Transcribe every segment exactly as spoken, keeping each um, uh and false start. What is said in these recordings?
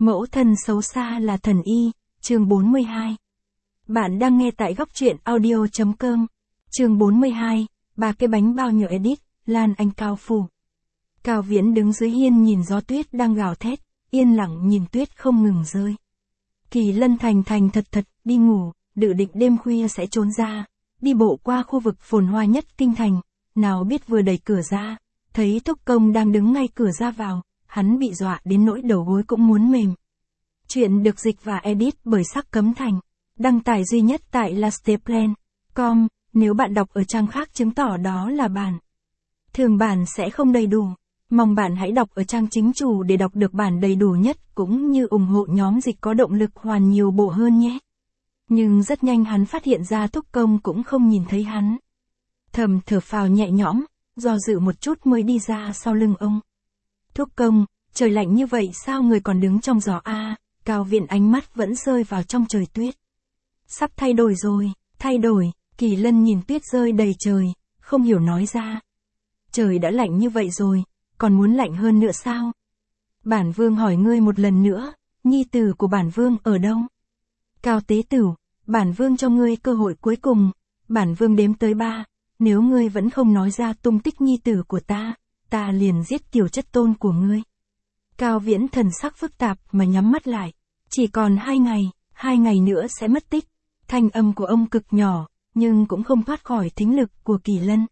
Mẫu thân xấu xa là thần y, chương bốn mươi hai. Bạn đang nghe tại góc truyện audio chấm com. Chương bốn mươi hai, ba cái bánh bao nhựa edit, Lan Anh Cao Phủ. Cao Viễn đứng dưới hiên nhìn gió tuyết đang gào thét, yên lặng nhìn tuyết không ngừng rơi. Kỳ Lân thành thành thật thật, đi ngủ, dự định đêm khuya sẽ trốn ra, đi bộ qua khu vực phồn hoa nhất kinh thành, nào biết vừa đẩy cửa ra, thấy Thúc Công đang đứng ngay cửa ra vào, hắn bị dọa đến nỗi đầu gối cũng muốn mềm. Chuyện được dịch và edit bởi Sắc Cấm Thành, đăng tải duy nhất tại lasteplan chấm com, nếu bạn đọc ở trang khác chứng tỏ đó là bản thường bản sẽ không đầy đủ. Mong bạn hãy đọc ở trang chính chủ để đọc được bản đầy đủ nhất cũng như ủng hộ nhóm dịch có động lực hoàn nhiều bộ hơn nhé. Nhưng rất nhanh hắn phát hiện ra Thúc Công cũng không nhìn thấy hắn. Thầm thở phào nhẹ nhõm, do dự một chút mới đi ra sau lưng ông. Thúc Công, trời lạnh như vậy sao người còn đứng trong gió a? À, Cao Viễn ánh mắt vẫn rơi vào trong trời tuyết. Sắp thay đổi rồi, thay đổi, Kỳ Lân nhìn tuyết rơi đầy trời, không hiểu nói ra. Trời đã lạnh như vậy rồi, còn muốn lạnh hơn nữa sao? Bản Vương hỏi ngươi một lần nữa, nhi tử của bản Vương ở đâu? Cao Tế Tửu, bản Vương cho ngươi cơ hội cuối cùng, bản Vương đếm tới ba, nếu ngươi vẫn không nói ra tung tích nhi tử của ta, ta liền giết tiểu chất tôn của ngươi. Cao Viễn thần sắc phức tạp mà nhắm mắt lại, chỉ còn hai ngày, hai ngày nữa sẽ mất tích. Thanh âm của ông cực nhỏ, nhưng cũng không thoát khỏi thính lực của Kỳ Lân.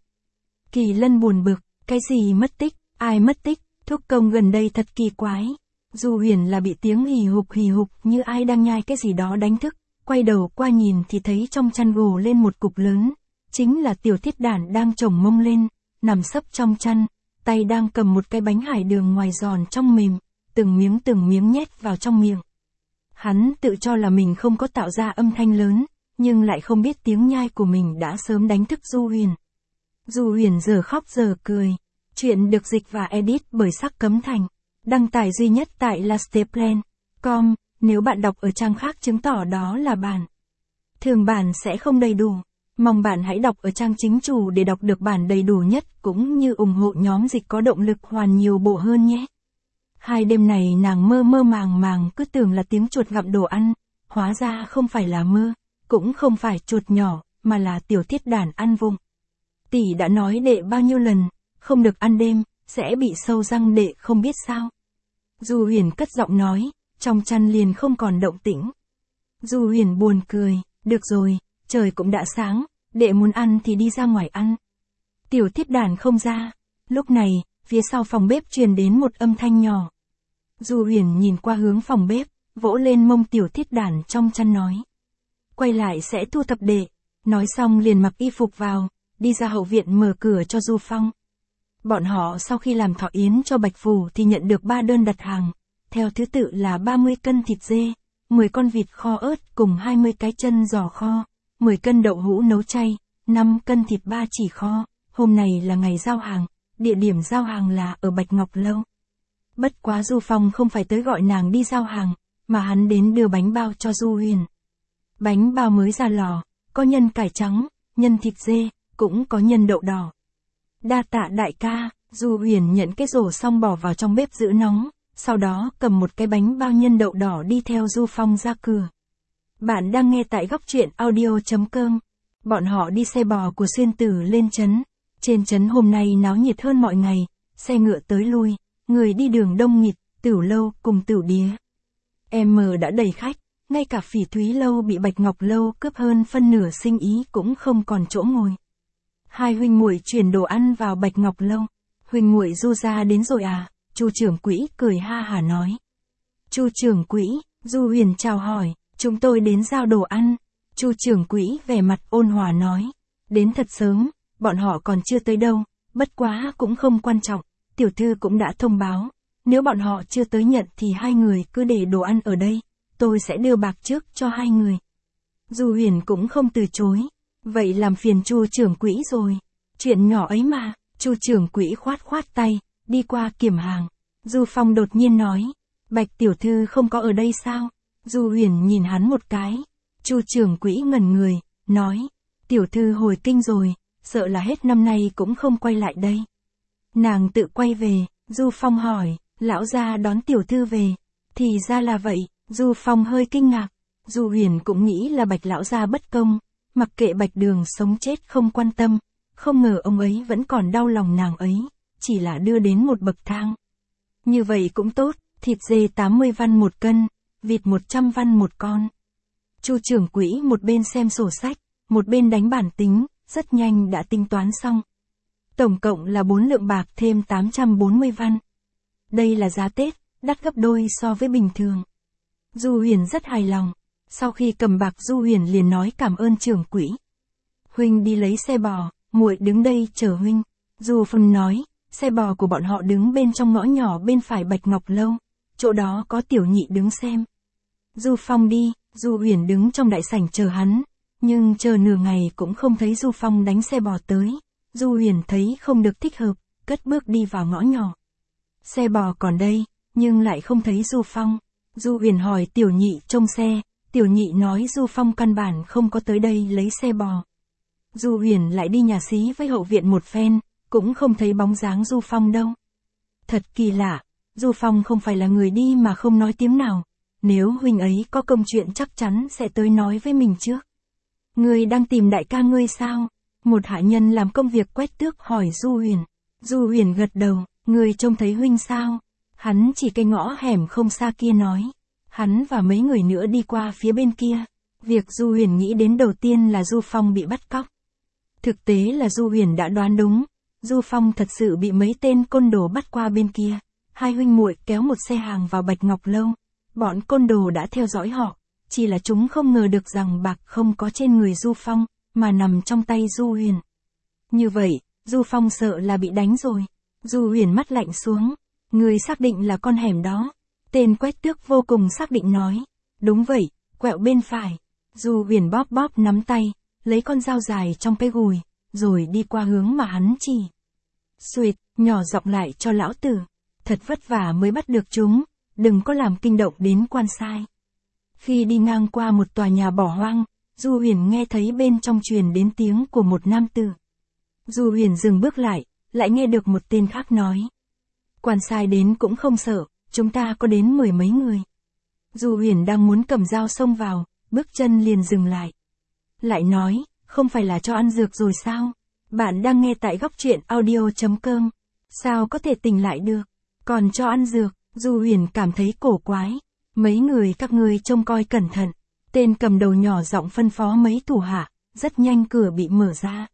Kỳ Lân buồn bực, cái gì mất tích, ai mất tích, Thúc Công gần đây thật kỳ quái. Du Huyền là bị tiếng hì hục hì hục như ai đang nhai cái gì đó đánh thức, quay đầu qua nhìn thì thấy trong chăn gồ lên một cục lớn, chính là Tiểu Thiết Đản đang chồng mông lên, nằm sấp trong chăn, tay đang cầm một cái bánh hải đường ngoài giòn trong mềm, từng miếng từng miếng nhét vào trong miệng. Hắn tự cho là mình không có tạo ra âm thanh lớn, nhưng lại không biết tiếng nhai của mình đã sớm đánh thức Du Huyền. Du Huyền giờ khóc giờ cười. Chuyện được dịch và edit bởi Sắc Cấm Thành, đăng tải duy nhất tại lasteplan chấm com, nếu bạn đọc ở trang khác chứng tỏ đó là bản thường bản sẽ không đầy đủ. Mong bạn hãy đọc ở trang chính chủ để đọc được bản đầy đủ nhất cũng như ủng hộ nhóm dịch có động lực hoàn nhiều bộ hơn nhé. Hai đêm này nàng mơ mơ màng màng cứ tưởng là tiếng chuột gặm đồ ăn, hóa ra không phải là mơ, cũng không phải chuột nhỏ, mà là Tiểu Thiết Đản ăn vụng. Tỷ đã nói đệ bao nhiêu lần, không được ăn đêm, sẽ bị sâu răng đệ không biết sao. Du Huyền cất giọng nói, trong chăn liền không còn động tĩnh. Du Huyền buồn cười, được rồi, trời cũng đã sáng, đệ muốn ăn thì đi ra ngoài ăn. Tiểu Thiết Đản không ra. Lúc này, phía sau phòng bếp truyền đến một âm thanh nhỏ. Du Huyền nhìn qua hướng phòng bếp, vỗ lên mông Tiểu Thiết Đản trong chăn nói. Quay lại sẽ thu thập đệ. Nói xong liền mặc y phục vào, đi ra hậu viện mở cửa cho Du Phong. Bọn họ sau khi làm thọ yến cho Bạch Phủ thì nhận được ba đơn đặt hàng, theo thứ tự là ba mươi cân thịt dê, mười con vịt kho ớt cùng hai mươi cái chân giò kho, mười cân đậu hũ nấu chay, năm cân thịt ba chỉ kho. Hôm này là ngày giao hàng, địa điểm giao hàng là ở Bạch Ngọc Lâu. Bất quá Du Phong không phải tới gọi nàng đi giao hàng, mà hắn đến đưa bánh bao cho Du Huyền. Bánh bao mới ra lò, có nhân cải trắng, nhân thịt dê, cũng có nhân đậu đỏ. Đa tạ đại ca. Du Huyền nhận cái rổ xong bỏ vào trong bếp giữ nóng, sau đó cầm một cái bánh bao nhân đậu đỏ đi theo Du Phong ra cửa. Bạn đang nghe tại góc truyện audio chấm com. Bọn họ đi xe bò của Xuyên Tử lên trấn. Trên trấn hôm nay náo nhiệt hơn mọi ngày, xe ngựa tới lui, người đi đường đông nghịt, Tửu Lâu cùng Tửu Đía. Em mờ đã đầy khách, ngay cả Phỉ Thúy Lâu bị Bạch Ngọc Lâu cướp hơn phân nửa sinh ý cũng không còn chỗ ngồi. Hai huynh muội chuyển đồ ăn vào Bạch Ngọc Lâu. Huynh muội Du gia đến rồi à? Chu trưởng quỹ cười ha hả nói. Chu trưởng quỹ, Du Huyền chào hỏi, chúng tôi đến giao đồ ăn. Chu trưởng quỹ vẻ mặt ôn hòa nói. Đến thật sớm, bọn họ còn chưa tới đâu, bất quá cũng không quan trọng, tiểu thư cũng đã thông báo. Nếu bọn họ chưa tới nhận thì hai người cứ để đồ ăn ở đây, tôi sẽ đưa bạc trước cho hai người. Du Huyền cũng không từ chối. Vậy làm phiền Chu trưởng quỹ rồi. Chuyện nhỏ ấy mà. Chu trưởng quỹ khoát khoát tay, đi qua kiểm hàng. Du Phong đột nhiên nói, Bạch tiểu thư không có ở đây sao? Du Huyền nhìn hắn một cái. Chu trưởng quỹ ngẩn người, nói, tiểu thư hồi kinh rồi, sợ là hết năm nay cũng không quay lại đây. Nàng tự quay về. Du Phong hỏi, lão gia đón tiểu thư về. Thì ra là vậy, Du Phong hơi kinh ngạc. Du Huyền cũng nghĩ là Bạch lão gia bất công, mặc kệ Bạch Đường sống chết không quan tâm, không ngờ ông ấy vẫn còn đau lòng nàng ấy, chỉ là đưa đến một bậc thang. Như vậy cũng tốt, thịt dê tám mươi văn một cân, vịt một trăm văn một con. Chu trưởng quỹ một bên xem sổ sách, một bên đánh bản tính, rất nhanh đã tính toán xong. Tổng cộng là bốn lượng bạc thêm tám trăm bốn mươi văn. Đây là giá Tết, đắt gấp đôi so với bình thường. Du Huyền rất hài lòng. Sau khi cầm bạc Du Huyền liền nói cảm ơn trưởng quỹ. Huynh đi lấy xe bò, muội đứng đây chờ huynh. Du Phong nói, xe bò của bọn họ đứng bên trong ngõ nhỏ bên phải Bạch Ngọc Lâu, chỗ đó có Tiểu Nhị đứng xem. Du Phong đi, Du Huyền đứng trong đại sảnh chờ hắn, nhưng chờ nửa ngày cũng không thấy Du Phong đánh xe bò tới. Du Huyền thấy không được thích hợp, cất bước đi vào ngõ nhỏ. Xe bò còn đây, nhưng lại không thấy Du Phong. Du Huyền hỏi Tiểu Nhị trông xe, Tiểu Nhị nói Du Phong căn bản không có tới đây lấy xe bò. Du Huyền lại đi nhà xí với hậu viện một phen, cũng không thấy bóng dáng Du Phong đâu. Thật kỳ lạ, Du Phong không phải là người đi mà không nói tiếng nào. Nếu huynh ấy có công chuyện chắc chắn sẽ tới nói với mình trước. Ngươi đang tìm đại ca ngươi sao? Một hạ nhân làm công việc quét tước hỏi Du Huyền. Du Huyền gật đầu, ngươi trông thấy huynh sao? Hắn chỉ cái ngõ hẻm không xa kia nói. Hắn và mấy người nữa đi qua phía bên kia. Việc Du Huyền nghĩ đến đầu tiên là Du Phong bị bắt cóc. Thực tế là Du Huyền đã đoán đúng. Du Phong thật sự bị mấy tên côn đồ bắt qua bên kia. Hai huynh muội kéo một xe hàng vào Bạch Ngọc Lâu. Bọn côn đồ đã theo dõi họ. Chỉ là chúng không ngờ được rằng bạc không có trên người Du Phong, mà nằm trong tay Du Huyền. Như vậy, Du Phong sợ là bị đánh rồi. Du Huyền mắt lạnh xuống. Người xác định là con hẻm đó. Tên quét tước vô cùng xác định nói. Đúng vậy, quẹo bên phải. Du Huyền bóp bóp nắm tay, lấy con dao dài trong cái gùi, rồi đi qua hướng mà hắn chỉ. Xuệt, nhỏ giọng lại cho lão tử. Thật vất vả mới bắt được chúng, đừng có làm kinh động đến quan sai. Khi đi ngang qua một tòa nhà bỏ hoang, Du Huyền nghe thấy bên trong truyền đến tiếng của một nam tử. Du Huyền dừng bước lại, lại nghe được một tên khác nói. Quan sai đến cũng không sợ, chúng ta có đến mười mấy người. Du Huyền đang muốn cầm dao xông vào, bước chân liền dừng lại. Lại nói, không phải là cho ăn dược rồi sao? Bạn đang nghe tại góc truyện audio chấm com. Sao có thể tỉnh lại được? Còn cho ăn dược, Du Huyền cảm thấy cổ quái. Mấy người các ngươi trông coi cẩn thận. Tên cầm đầu nhỏ giọng phân phó mấy thủ hạ, rất nhanh cửa bị mở ra.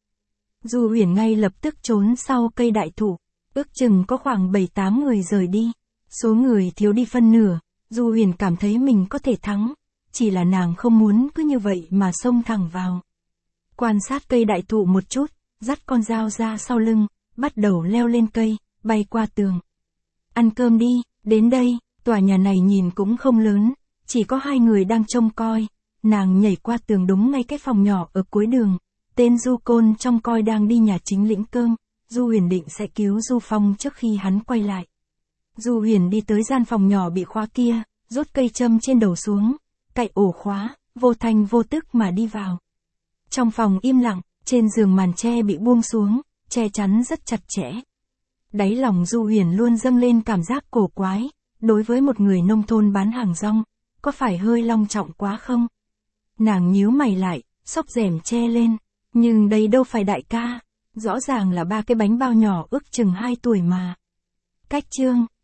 Du Huyền ngay lập tức trốn sau cây đại thụ. Ước chừng có khoảng bảy tám người rời đi. Số người thiếu đi phân nửa, Du Huyền cảm thấy mình có thể thắng. Chỉ là nàng không muốn cứ như vậy mà xông thẳng vào. Quan sát cây đại thụ một chút, dắt con dao ra sau lưng, bắt đầu leo lên cây, bay qua tường. Ăn cơm đi, đến đây, tòa nhà này nhìn cũng không lớn, chỉ có hai người đang trông coi. Nàng nhảy qua tường đúng ngay cái phòng nhỏ ở cuối đường. Tên Du Côn trong coi đang đi nhà chính lĩnh cơm. Du Huyền định sẽ cứu Du Phong trước khi hắn quay lại. Du Huyền đi tới gian phòng nhỏ bị khóa kia, rút cây châm trên đầu xuống, cạy ổ khóa, vô thanh vô tức mà đi vào. Trong phòng im lặng, trên giường màn che bị buông xuống, che chắn rất chặt chẽ. Đáy lòng Du Huyền luôn dâng lên cảm giác cổ quái, đối với một người nông thôn bán hàng rong, có phải hơi long trọng quá không? Nàng nhíu mày lại, xốc rèm che lên, nhưng đây đâu phải đại ca, rõ ràng là ba cái bánh bao nhỏ ước chừng hai tuổi mà. Cách chương